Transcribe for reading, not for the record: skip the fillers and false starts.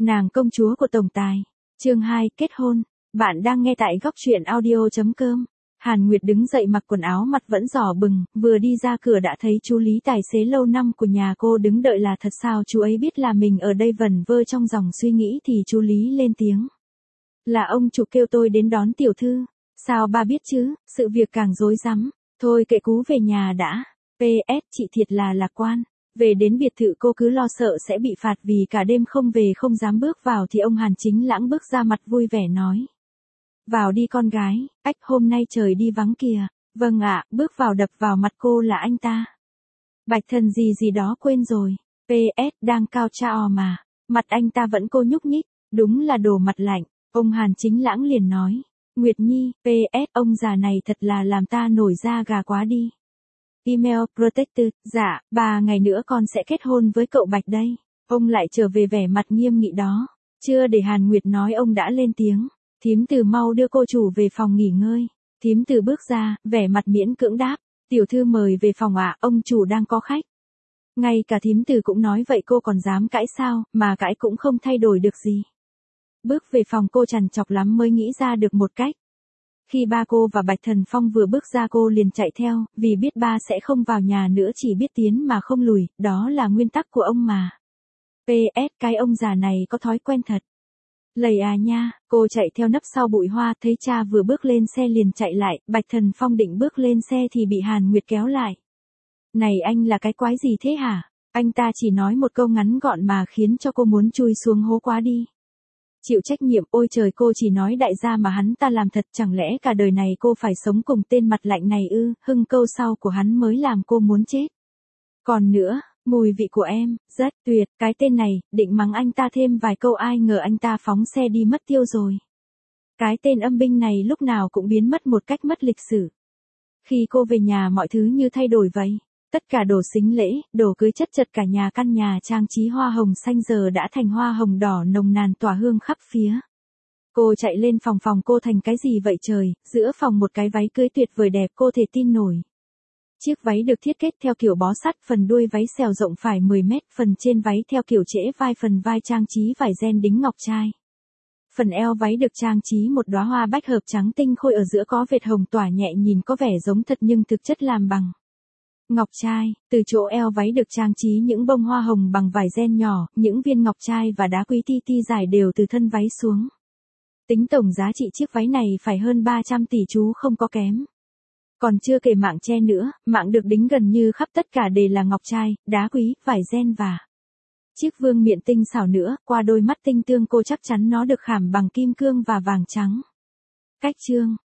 Nàng công chúa của tổng tài. Chương 2, kết hôn. Bạn đang nghe tại góc truyện audio.com. Hàn Nguyệt đứng dậy mặc quần áo mặt vẫn đỏ bừng, vừa đi ra cửa đã thấy chú Lý tài xế lâu năm của nhà cô đứng đợi là thật sao chú ấy biết là mình ở đây vẩn vơ trong dòng suy nghĩ thì chú Lý lên tiếng. Là ông chủ kêu tôi đến đón tiểu thư. Sao ba biết chứ, sự việc càng rối rắm. Thôi kệ cú về nhà đã. PS chị thiệt là lạc quan. Về đến biệt thự cô cứ lo sợ sẽ bị phạt vì cả đêm không về không dám bước vào thì ông Hàn Chính Lãng bước ra mặt vui vẻ nói. Vào đi con gái, ách hôm nay trời đi vắng kìa. Vâng ạ, bước vào đập vào mặt cô là anh ta. Bạch thần gì đó quên rồi. PS đang cao trao mà. Mặt anh ta vẫn cô nhúc nhích, đúng là đồ mặt lạnh. Ông Hàn Chính Lãng liền nói. Nguyệt Nhi, PS ông già này thật là làm ta nổi da gà quá đi. Email Protected, dạ, 3 ngày nữa con sẽ kết hôn với cậu Bạch đây. Ông lại trở về vẻ mặt nghiêm nghị đó. Chưa để Hàn Nguyệt nói ông đã lên tiếng. Thím Từ mau đưa cô chủ về phòng nghỉ ngơi. Thím Từ bước ra, vẻ mặt miễn cưỡng đáp. Tiểu thư mời về phòng ạ, ông chủ đang có khách. Ngay cả thím Từ cũng nói vậy cô còn dám cãi sao, mà cãi cũng không thay đổi được gì. Bước về phòng cô trằn trọc lắm mới nghĩ ra được một cách. Khi ba cô và Bạch Thần Phong vừa bước ra cô liền chạy theo, vì biết ba sẽ không vào nhà nữa chỉ biết tiến mà không lùi, đó là nguyên tắc của ông mà. PS cái ông già này có thói quen thật. Lầy à nha, cô chạy theo nấp sau bụi hoa thấy cha vừa bước lên xe liền chạy lại, Bạch Thần Phong định bước lên xe thì bị Hàn Nguyệt kéo lại. Này anh là cái quái gì thế hả? Anh ta chỉ nói một câu ngắn gọn mà khiến cho cô muốn chui xuống hố quá đi. Chịu trách nhiệm, ôi trời cô chỉ nói đại gia mà hắn ta làm thật chẳng lẽ cả đời này cô phải sống cùng tên mặt lạnh này ư, hưng câu sau của hắn mới làm cô muốn chết. Còn nữa, mùi vị của em, rất tuyệt, cái tên này, định mắng anh ta thêm vài câu ai ngờ anh ta phóng xe đi mất tiêu rồi. Cái tên âm binh này lúc nào cũng biến mất một cách mất lịch sử. Khi cô về nhà mọi thứ như thay đổi vậy. Tất cả đồ sính lễ, đồ cưới chất chật cả nhà căn nhà trang trí hoa hồng xanh giờ đã thành hoa hồng đỏ nồng nàn tỏa hương khắp phía. Cô chạy lên phòng cô thành cái gì vậy trời, giữa phòng một cái váy cưới tuyệt vời đẹp cô thể tin nổi. Chiếc váy được thiết kế theo kiểu bó sắt, phần đuôi váy xèo rộng phải 10 mét, phần trên váy theo kiểu trễ vai, phần vai trang trí vải ren đính ngọc trai. Phần eo váy được trang trí một đóa hoa bách hợp trắng tinh khôi ở giữa có vệt hồng tỏa nhẹ nhìn có vẻ giống thật nhưng thực chất làm bằng ngọc trai. Từ chỗ eo váy được trang trí những bông hoa hồng bằng vải ren nhỏ, những viên ngọc trai và đá quý ti ti dài đều từ thân váy xuống. Tính tổng giá trị chiếc váy này phải hơn 300 tỷ chú không có kém. Còn chưa kể mạng che nữa, mạng được đính gần như khắp tất cả đều là ngọc trai, đá quý, vải ren và chiếc vương miện tinh xảo nữa, qua đôi mắt tinh tương cô chắc chắn nó được khảm bằng kim cương và vàng trắng. Cách chương